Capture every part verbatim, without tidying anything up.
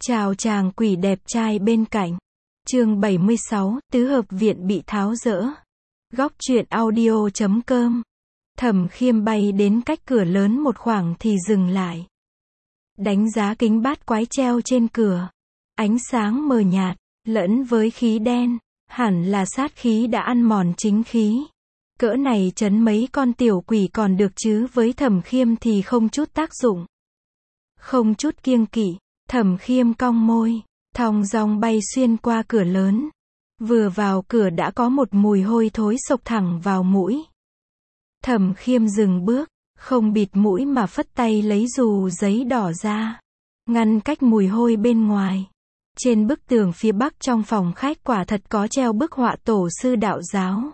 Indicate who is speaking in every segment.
Speaker 1: Chào chàng quỷ đẹp trai bên cạnh. Chương bảy mươi sáu, tứ hợp viện bị tháo dỡ. Góc truyện audio chấm com. Thẩm Khiêm bay đến cách cửa lớn một khoảng thì dừng lại. Đánh giá kính bát quái treo trên cửa. Ánh sáng mờ nhạt, lẫn với khí đen, hẳn là sát khí đã ăn mòn chính khí. Cỡ này trấn mấy con tiểu quỷ còn được chứ với Thẩm Khiêm thì không chút tác dụng. Không chút kiêng kỵ, Thẩm Khiêm cong môi, thong dong bay xuyên qua cửa lớn. Vừa vào cửa đã có một mùi hôi thối xộc thẳng vào mũi. Thẩm Khiêm dừng bước, không bịt mũi mà phất tay lấy dù giấy đỏ ra, ngăn cách mùi hôi bên ngoài. Trên bức tường phía bắc trong phòng khách quả thật có treo bức họa tổ sư đạo giáo.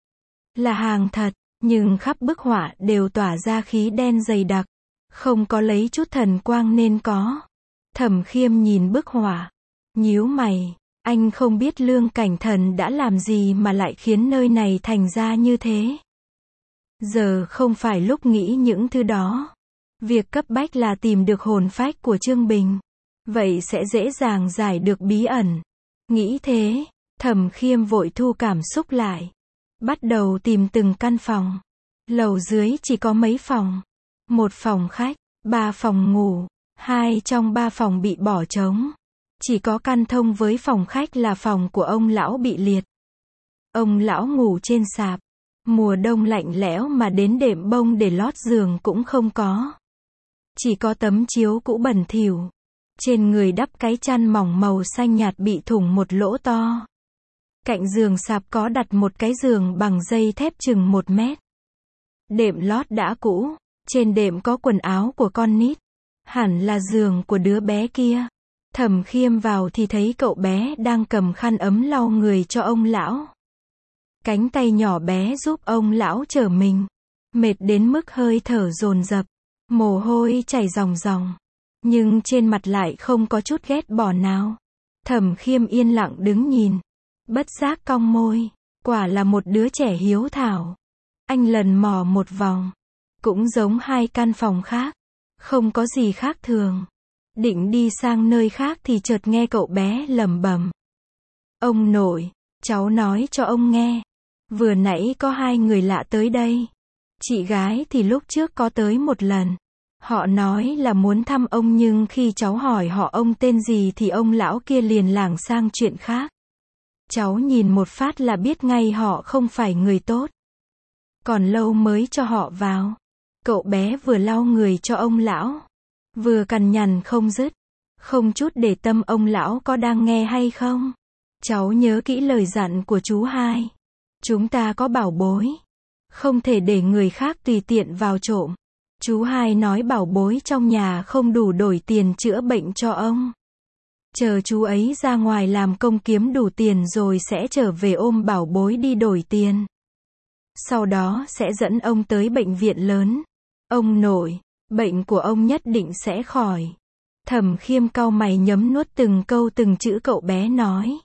Speaker 1: Là hàng thật, nhưng khắp bức họa đều tỏa ra khí đen dày đặc, không có lấy chút thần quang nên có. Thẩm Khiêm nhìn bức họa, nhíu mày, anh không biết Lương Cảnh Thần đã làm gì mà lại khiến nơi này thành ra như thế. Giờ không phải lúc nghĩ những thứ đó. Việc cấp bách là tìm được hồn phách của Trương Bình. Vậy sẽ dễ dàng giải được bí ẩn. Nghĩ thế, Thẩm Khiêm vội thu cảm xúc lại. Bắt đầu tìm từng căn phòng. Lầu dưới chỉ có mấy phòng. Một phòng khách, ba phòng ngủ. Hai trong ba phòng bị bỏ trống. Chỉ có căn thông với phòng khách là phòng của ông lão bị liệt. Ông lão ngủ trên sạp. Mùa đông lạnh lẽo mà đến đệm bông để lót giường cũng không có. Chỉ có tấm chiếu cũ bẩn thỉu. Trên người đắp cái chăn mỏng màu xanh nhạt bị thủng một lỗ to. Cạnh giường sạp có đặt một cái giường bằng dây thép chừng một mét. Đệm lót đã cũ. Trên đệm có quần áo của con nít. Hẳn là giường của đứa bé kia. Thẩm Khiêm vào thì thấy cậu bé đang cầm khăn ấm lau người cho ông lão. Cánh tay nhỏ bé giúp ông lão trở mình. Mệt đến mức hơi thở dồn dập. Mồ hôi chảy ròng ròng. Nhưng trên mặt lại không có chút ghét bỏ nào. Thẩm Khiêm yên lặng đứng nhìn. Bất giác cong môi. Quả là một đứa trẻ hiếu thảo. Anh lần mò một vòng. Cũng giống hai căn phòng khác. Không có gì khác thường. Định đi sang nơi khác thì chợt nghe cậu bé lẩm bẩm. Ông nội, cháu nói cho ông nghe. Vừa nãy có hai người lạ tới đây. Chị gái thì lúc trước có tới một lần. Họ nói là muốn thăm ông nhưng khi cháu hỏi họ ông tên gì thì ông lão kia liền lảng sang chuyện khác. Cháu nhìn một phát là biết ngay họ không phải người tốt. Còn lâu mới cho họ vào. Cậu bé vừa lau người cho ông lão, vừa cằn nhằn không dứt, không chút để tâm ông lão có đang nghe hay không. Cháu nhớ kỹ lời dặn của chú hai. Chúng ta có bảo bối. Không thể để người khác tùy tiện vào trộm. Chú hai nói bảo bối trong nhà không đủ đổi tiền chữa bệnh cho ông. Chờ chú ấy ra ngoài làm công kiếm đủ tiền rồi sẽ trở về ôm bảo bối đi đổi tiền. Sau đó sẽ dẫn ông tới bệnh viện lớn. Ông nội, bệnh của ông nhất định sẽ khỏi. Thẩm Khiêm cau mày nhấm nuốt từng câu từng chữ cậu bé nói.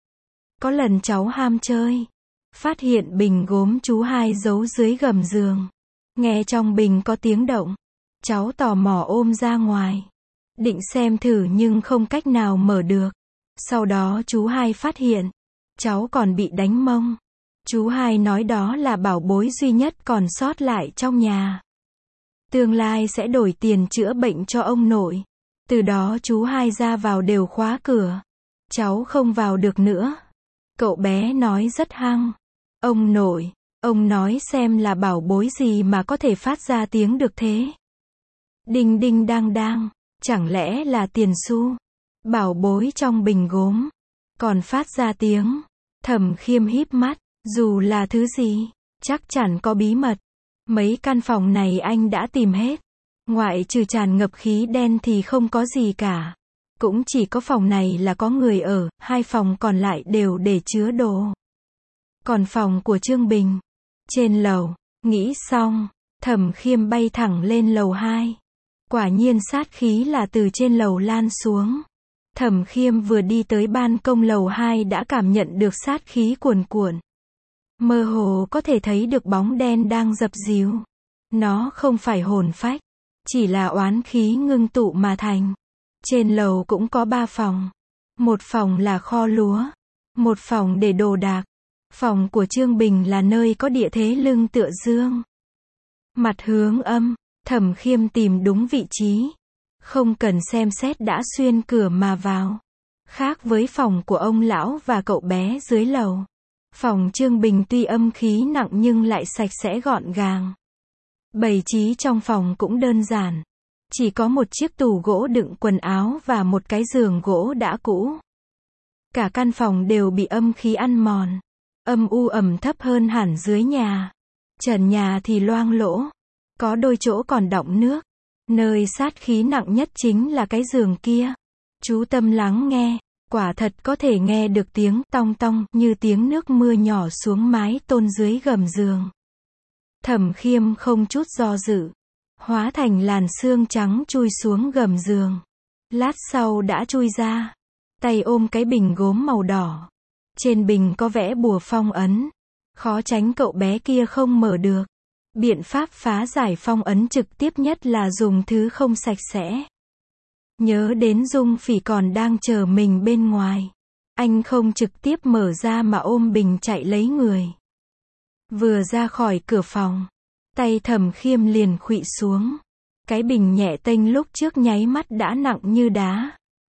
Speaker 1: Có lần cháu ham chơi. Phát hiện bình gốm chú hai giấu dưới gầm giường. Nghe trong bình có tiếng động. Cháu tò mò ôm ra ngoài. Định xem thử nhưng không cách nào mở được. Sau đó chú hai phát hiện. Cháu còn bị đánh mông. Chú hai nói đó là bảo bối duy nhất còn sót lại trong nhà. Tương lai sẽ đổi tiền chữa bệnh cho ông nội. Từ đó chú hai ra vào đều khóa cửa. Cháu không vào được nữa. Cậu bé nói rất hăng. Ông nội, ông nói xem là bảo bối gì mà có thể phát ra tiếng được thế. Đinh đinh đang đang, chẳng lẽ là tiền xu? Bảo bối trong bình gốm, còn phát ra tiếng. Thẩm Khiêm híp mắt, dù là thứ gì, chắc chắn có bí mật. Mấy căn phòng này anh đã tìm hết. Ngoại trừ tràn ngập khí đen thì không có gì cả. Cũng chỉ có phòng này là có người ở, hai phòng còn lại đều để chứa đồ. Còn phòng của Trương Bình, trên lầu, nghĩ xong, Thẩm Khiêm bay thẳng lên lầu hai. Quả nhiên sát khí là từ trên lầu lan xuống. Thẩm Khiêm vừa đi tới ban công lầu hai đã cảm nhận được sát khí cuồn cuộn. Mơ hồ có thể thấy được bóng đen đang dập dìu. Nó không phải hồn phách, chỉ là oán khí ngưng tụ mà thành. Trên lầu cũng có ba phòng. Một phòng là kho lúa. Một phòng để đồ đạc. Phòng của Trương Bình là nơi có địa thế lưng tựa dương. Mặt hướng âm, Thẩm Khiêm tìm đúng vị trí. Không cần xem xét đã xuyên cửa mà vào. Khác với phòng của ông lão và cậu bé dưới lầu. Phòng Trương Bình tuy âm khí nặng nhưng lại sạch sẽ gọn gàng. Bày trí trong phòng cũng đơn giản. Chỉ có một chiếc tủ gỗ đựng quần áo và một cái giường gỗ đã cũ. Cả căn phòng đều bị âm khí ăn mòn. Âm u ẩm thấp hơn hẳn dưới nhà. Trần nhà thì loang lỗ. Có đôi chỗ còn đọng nước. Nơi sát khí nặng nhất chính là cái giường kia. Chú tâm lắng nghe. Quả thật có thể nghe được tiếng tong tong như tiếng nước mưa nhỏ xuống mái tôn dưới gầm giường. Thẩm Khiêm không chút do dự. Hóa thành làn sương trắng chui xuống gầm giường. Lát sau đã chui ra. Tay ôm cái bình gốm màu đỏ. Trên bình có vẽ bùa phong ấn. Khó tránh cậu bé kia không mở được. Biện pháp phá giải phong ấn trực tiếp nhất là dùng thứ không sạch sẽ. Nhớ đến Dung Phỉ còn đang chờ mình bên ngoài. Anh không trực tiếp mở ra mà ôm bình chạy lấy người. Vừa ra khỏi cửa phòng. Tay Thẩm Khiêm liền khuỵu xuống. Cái bình nhẹ tênh lúc trước nháy mắt đã nặng như đá.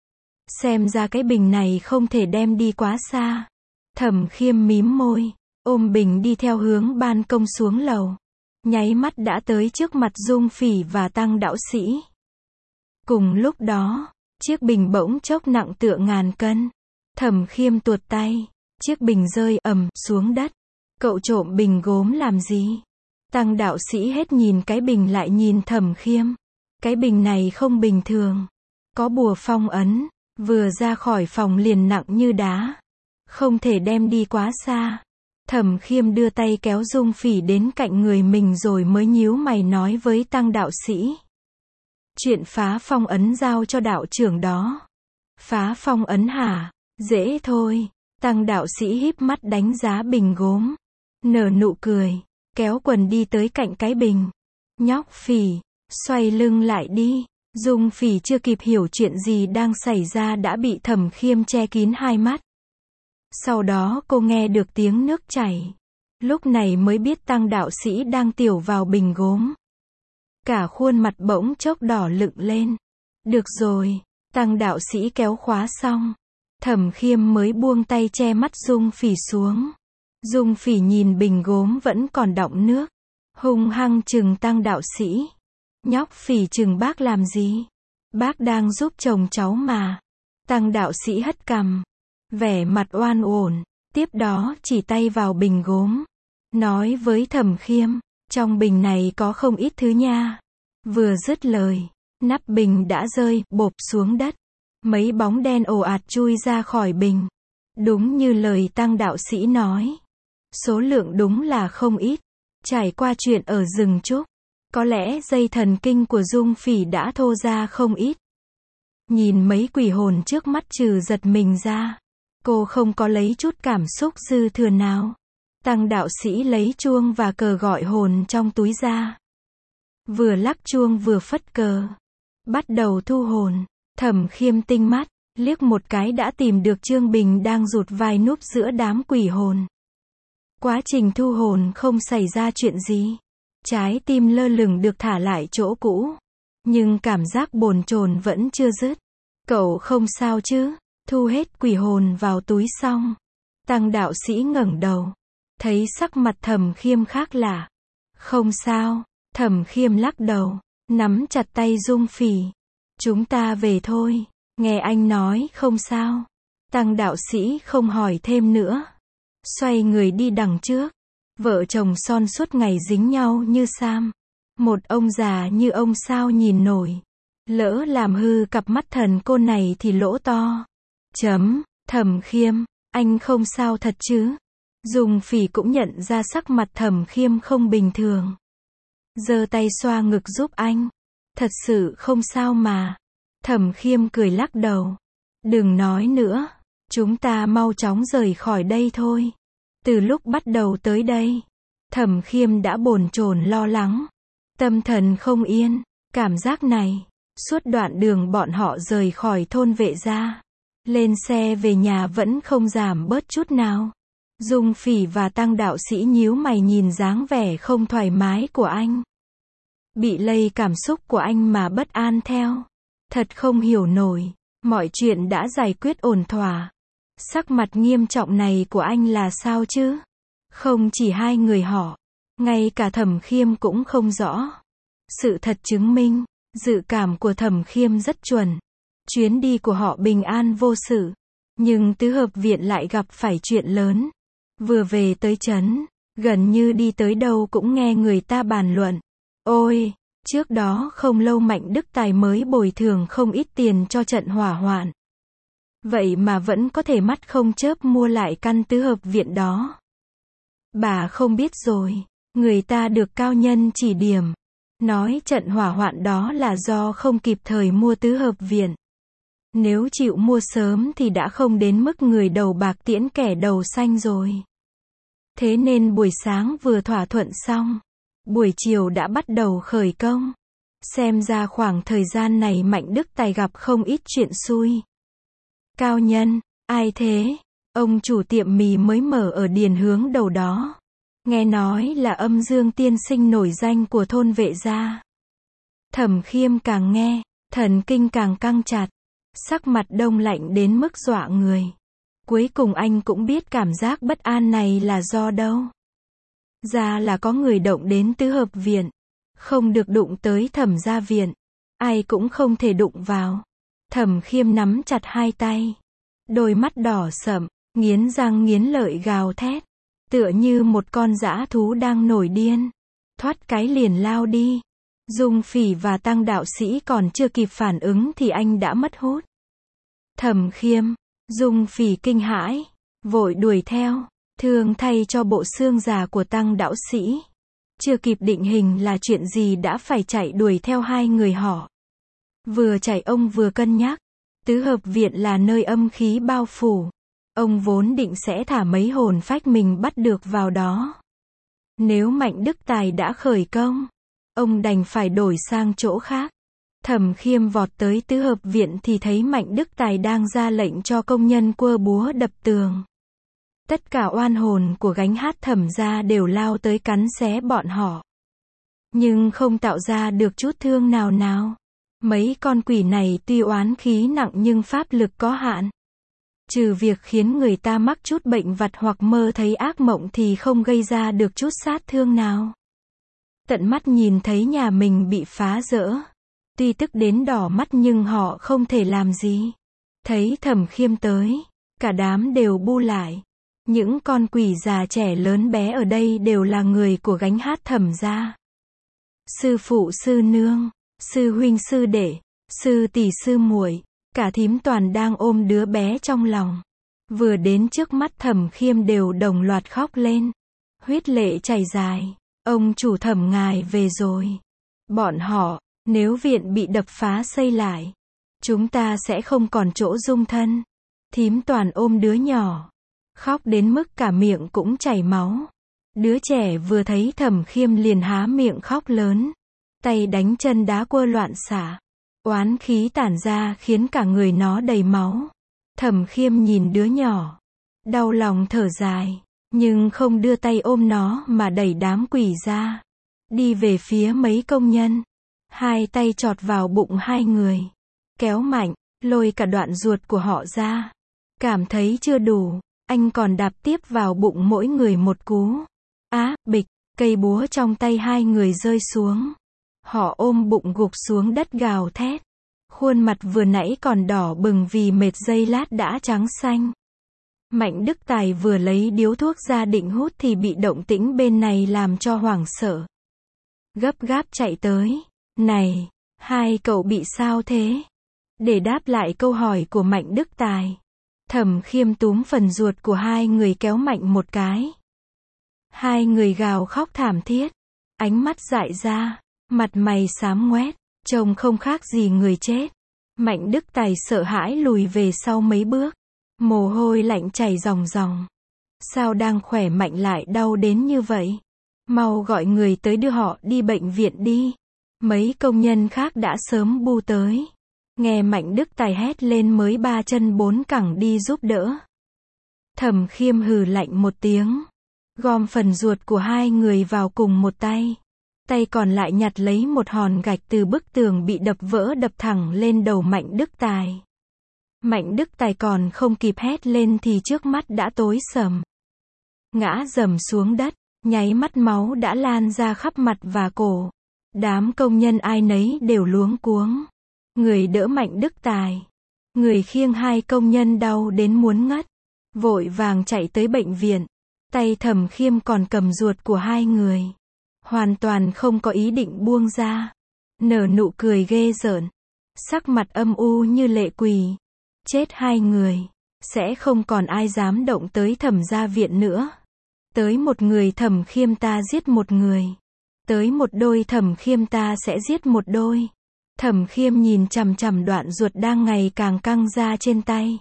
Speaker 1: Xem ra cái bình này không thể đem đi quá xa. Thẩm Khiêm mím môi. Ôm bình đi theo hướng ban công xuống lầu. Nháy mắt đã tới trước mặt Dung Phỉ và Tăng đạo sĩ. Cùng lúc đó, chiếc bình bỗng chốc nặng tựa ngàn cân. Thẩm Khiêm tuột tay. Chiếc bình rơi ầm xuống đất. Cậu trộm bình gốm làm gì? Tăng đạo sĩ hết nhìn cái bình lại nhìn Thẩm Khiêm. Cái bình này không bình thường. Có bùa phong ấn. Vừa ra khỏi phòng liền nặng như đá. Không thể đem đi quá xa. Thẩm Khiêm đưa tay kéo Dung Phỉ đến cạnh người mình rồi mới nhíu mày nói với Tăng đạo sĩ. Chuyện phá phong ấn giao cho đạo trưởng đó. Phá phong ấn hả? Dễ thôi. Tăng đạo sĩ híp mắt đánh giá bình gốm. Nở nụ cười. Kéo quần đi tới cạnh cái bình. Nhóc Phỉ, xoay lưng lại đi. Dung Phỉ chưa kịp hiểu chuyện gì đang xảy ra đã bị Thẩm Khiêm che kín hai mắt. Sau đó cô nghe được tiếng nước chảy. Lúc này mới biết Tăng đạo sĩ đang tiểu vào bình gốm. Cả khuôn mặt bỗng chốc đỏ lựng lên. Được rồi, Tăng đạo sĩ kéo khóa xong. Thẩm Khiêm mới buông tay che mắt Dung Phỉ xuống. Dung Phỉ nhìn bình gốm vẫn còn đọng nước. Hung hăng trừng Tăng đạo sĩ. Nhóc Phỉ trừng bác làm gì? Bác đang giúp chồng cháu mà. Tăng đạo sĩ hất cằm. Vẻ mặt oan uổng. Tiếp đó chỉ tay vào bình gốm. Nói với Thẩm Khiêm. Trong bình này có không ít thứ nha. Vừa dứt lời. Nắp bình đã rơi, bộp xuống đất. Mấy bóng đen ồ ạt chui ra khỏi bình. Đúng như lời Tăng đạo sĩ nói. Số lượng đúng là không ít. Trải qua chuyện ở rừng trúc. Có lẽ dây thần kinh của Dung Phỉ đã thô ra không ít. Nhìn mấy quỷ hồn trước mắt trừ giật mình ra. Cô không có lấy chút cảm xúc dư thừa nào. Tăng đạo sĩ lấy chuông và cờ gọi hồn trong túi ra. Vừa lắc chuông vừa phất cờ. Bắt đầu thu hồn. Thẩm Khiêm tinh mắt, liếc một cái đã tìm được Trương Bình đang rụt vai núp giữa đám quỷ hồn. Quá trình thu hồn không xảy ra chuyện gì. Trái tim lơ lửng được thả lại chỗ cũ. Nhưng cảm giác bồn chồn vẫn chưa dứt. Cậu không sao chứ? Thu hết quỷ hồn vào túi xong. Tăng đạo sĩ ngẩng đầu. Thấy sắc mặt Thẩm Khiêm khác lạ. Không sao. Thẩm Khiêm lắc đầu. Nắm chặt tay Dung Phỉ. Chúng ta về thôi. Nghe anh nói không sao. Tăng đạo sĩ không hỏi thêm nữa. Xoay người đi đằng trước. Vợ chồng son suốt ngày dính nhau như sam. Một ông già như ông sao nhìn nổi. Lỡ làm hư cặp mắt thần cô này thì lỗ to. Chấm, Thẩm Khiêm, anh không sao thật chứ? Dung Phỉ cũng nhận ra sắc mặt Thẩm Khiêm không bình thường. Giơ tay xoa ngực giúp anh. Thật sự không sao mà. Thẩm Khiêm cười lắc đầu. Đừng nói nữa. Chúng ta mau chóng rời khỏi đây thôi. Từ lúc bắt đầu tới đây, Thẩm Khiêm đã bồn chồn lo lắng. Tâm thần không yên. Cảm giác này, Suốt đoạn đường bọn họ rời khỏi thôn Vệ gia. Lên xe về nhà vẫn không giảm bớt chút nào. Dung Phỉ và Tăng đạo sĩ nhíu mày nhìn dáng vẻ không thoải mái của anh. Bị lây cảm xúc của anh mà bất an theo. Thật không hiểu nổi. Mọi chuyện đã giải quyết ổn thỏa. Sắc mặt nghiêm trọng này của anh là sao chứ? Không chỉ hai người họ. Ngay cả Thẩm Khiêm cũng không rõ. Sự thật chứng minh, dự cảm của Thẩm Khiêm rất chuẩn. Chuyến đi của họ bình an vô sự. Nhưng tứ hợp viện lại gặp phải chuyện lớn. Vừa về tới trấn, gần như đi tới đâu cũng nghe người ta bàn luận. Ôi, trước đó không lâu Mạnh Đức Tài mới bồi thường không ít tiền cho trận hỏa hoạn. Vậy mà vẫn có thể mắt không chớp mua lại căn tứ hợp viện đó. Bà không biết rồi, người ta được cao nhân chỉ điểm. Nói trận hỏa hoạn đó là do không kịp thời mua tứ hợp viện. Nếu chịu mua sớm thì đã không đến mức người đầu bạc tiễn kẻ đầu xanh rồi. Thế nên buổi sáng vừa thỏa thuận xong, buổi chiều đã bắt đầu khởi công. Xem ra khoảng thời gian này Mạnh Đức Tài gặp không ít chuyện xui. Cao nhân, ai thế? Ông chủ tiệm mì mới mở ở Điền Hướng Đầu đó. Nghe nói là Âm Dương tiên sinh nổi danh của thôn Vệ gia. Thẩm Khiêm càng nghe, thần kinh càng căng chặt. Sắc mặt đông lạnh đến mức dọa người. Cuối cùng anh cũng biết cảm giác bất an này là do đâu. Ra là có người động đến tứ hợp viện. Không được đụng tới Thẩm gia viện. Ai cũng không thể đụng vào. Thẩm Khiêm nắm chặt hai tay. Đôi mắt đỏ sậm, nghiến răng nghiến lợi gào thét. Tựa như một con dã thú đang nổi điên. Thoát cái liền lao đi. Dung Phỉ và Tăng đạo sĩ còn chưa kịp phản ứng thì anh đã mất hút. Thẩm Khiêm, Dung Phỉ kinh hãi, vội đuổi theo, thương thay cho bộ xương già của Tăng đạo sĩ. Chưa kịp định hình là chuyện gì đã phải chạy đuổi theo hai người họ. Vừa chạy ông vừa cân nhắc, tứ hợp viện là nơi âm khí bao phủ. Ông vốn định sẽ thả mấy hồn phách mình bắt được vào đó. Nếu Mạnh Đức Tài đã khởi công, ông đành phải đổi sang chỗ khác. Thẩm Khiêm vọt tới tứ hợp viện thì thấy Mạnh Đức Tài đang ra lệnh cho công nhân quơ búa đập tường. Tất cả oan hồn của gánh hát Thẩm gia đều lao tới cắn xé bọn họ. Nhưng không tạo ra được chút thương nào nào. Mấy con quỷ này tuy oán khí nặng nhưng pháp lực có hạn. Trừ việc khiến người ta mắc chút bệnh vặt hoặc mơ thấy ác mộng thì không gây ra được chút sát thương nào. Tận mắt nhìn thấy nhà mình bị phá rỡ. Tuy tức đến đỏ mắt nhưng họ không thể làm gì. Thấy Thẩm Khiêm tới, cả đám đều bu lại. Những con quỷ già trẻ lớn bé ở đây đều là người của gánh hát Thẩm gia. Sư phụ sư nương, sư huynh sư đệ, sư tỷ sư muội, cả thím toàn đang ôm đứa bé trong lòng. Vừa đến trước mắt Thẩm Khiêm đều đồng loạt khóc lên. Huyết lệ chảy dài. Ông chủ Thẩm ngài về rồi. Bọn họ, nếu viện bị đập phá xây lại, chúng ta sẽ không còn chỗ dung thân. Thím toàn ôm đứa nhỏ, khóc đến mức cả miệng cũng chảy máu. Đứa trẻ vừa thấy Thẩm Khiêm liền há miệng khóc lớn, tay đánh chân đá quơ loạn xạ. Oán khí tản ra khiến cả người nó đầy máu. Thẩm Khiêm nhìn đứa nhỏ, đau lòng thở dài, nhưng không đưa tay ôm nó mà đẩy đám quỷ ra. Đi về phía mấy công nhân. Hai tay chọt vào bụng hai người. Kéo mạnh, lôi cả đoạn ruột của họ ra. Cảm thấy chưa đủ, anh còn đạp tiếp vào bụng mỗi người một cú. Á, bịch, cây búa trong tay hai người rơi xuống. Họ ôm bụng gục xuống đất gào thét. Khuôn mặt vừa nãy còn đỏ bừng vì mệt giây lát đã trắng xanh. Mạnh Đức Tài vừa lấy điếu thuốc ra định hút thì bị động tĩnh bên này làm cho hoảng sợ. Gấp gáp chạy tới. Này, hai cậu bị sao thế? Để đáp lại câu hỏi của Mạnh Đức Tài, Thẩm Khiêm túm phần ruột của hai người kéo mạnh một cái. Hai người gào khóc thảm thiết, ánh mắt dại ra, mặt mày xám ngoét, trông không khác gì người chết. Mạnh Đức Tài sợ hãi lùi về sau mấy bước, mồ hôi lạnh chảy ròng ròng. Sao đang khỏe mạnh lại đau đến như vậy? Mau gọi người tới đưa họ đi bệnh viện đi. Mấy công nhân khác đã sớm bu tới. Nghe Mạnh Đức Tài hét lên mới ba chân bốn cẳng đi giúp đỡ. Thẩm Khiêm hừ lạnh một tiếng, gom phần ruột của hai người vào cùng một tay. Tay còn lại nhặt lấy một hòn gạch từ bức tường bị đập vỡ đập thẳng lên đầu Mạnh Đức Tài. Mạnh Đức Tài còn không kịp hét lên thì trước mắt đã tối sầm. Ngã rầm xuống đất, nháy mắt máu đã lan ra khắp mặt và cổ. Đám công nhân ai nấy đều luống cuống. Người đỡ Mạnh Đức Tài, người khiêng hai công nhân đau đến muốn ngất, vội vàng chạy tới bệnh viện. Tay Thẩm Khiêm còn cầm ruột của hai người, hoàn toàn không có ý định buông ra. Nở nụ cười ghê rợn, sắc mặt âm u như lệ quỷ. Chết hai người, sẽ không còn ai dám động tới Thẩm gia viện nữa. Tới một người Thẩm Khiêm ta giết một người. Tới một đôi Thẩm Khiêm ta sẽ giết một đôi. Thẩm Khiêm nhìn chằm chằm đoạn ruột đang ngày càng căng ra trên tay.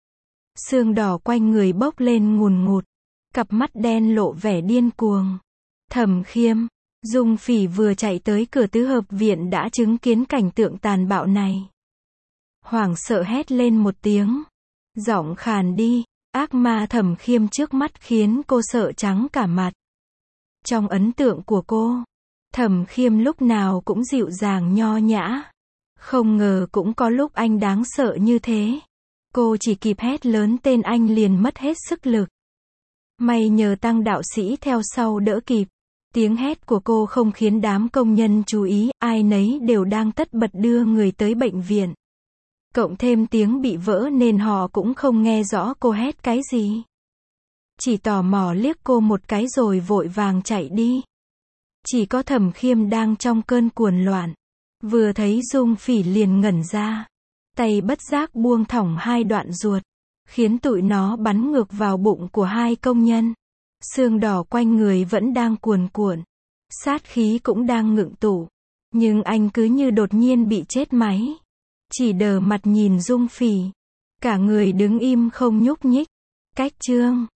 Speaker 1: Xương đỏ quanh người bốc lên ngùn ngụt, cặp mắt đen lộ vẻ điên cuồng. Thẩm Khiêm, Dung Phỉ vừa chạy tới cửa tứ hợp viện đã chứng kiến cảnh tượng tàn bạo này. Hoảng sợ hét lên một tiếng, giọng khàn đi, ác ma Thẩm Khiêm trước mắt khiến cô sợ trắng cả mặt. Trong ấn tượng của cô, Thẩm Khiêm lúc nào cũng dịu dàng nho nhã. Không ngờ cũng có lúc anh đáng sợ như thế. Cô chỉ kịp hét lớn tên anh liền mất hết sức lực. May nhờ Tăng đạo sĩ theo sau đỡ kịp. Tiếng hét của cô không khiến đám công nhân chú ý, ai nấy đều đang tất bật đưa người tới bệnh viện. Cộng thêm tiếng bị vỡ nên họ cũng không nghe rõ cô hét cái gì. Chỉ tò mò liếc cô một cái rồi vội vàng chạy đi. Chỉ có Thẩm Khiêm đang trong cơn cuồng loạn. Vừa thấy Dung Phỉ liền ngẩn ra. Tay bất giác buông thõng hai đoạn ruột, khiến tụi nó bắn ngược vào bụng của hai công nhân. Xương đỏ quanh người vẫn đang cuồn cuộn. Sát khí cũng đang ngựng tụ. Nhưng anh cứ như đột nhiên bị chết máy. Chỉ đờ mặt nhìn Dung Phỉ. Cả người đứng im không nhúc nhích. Cách chương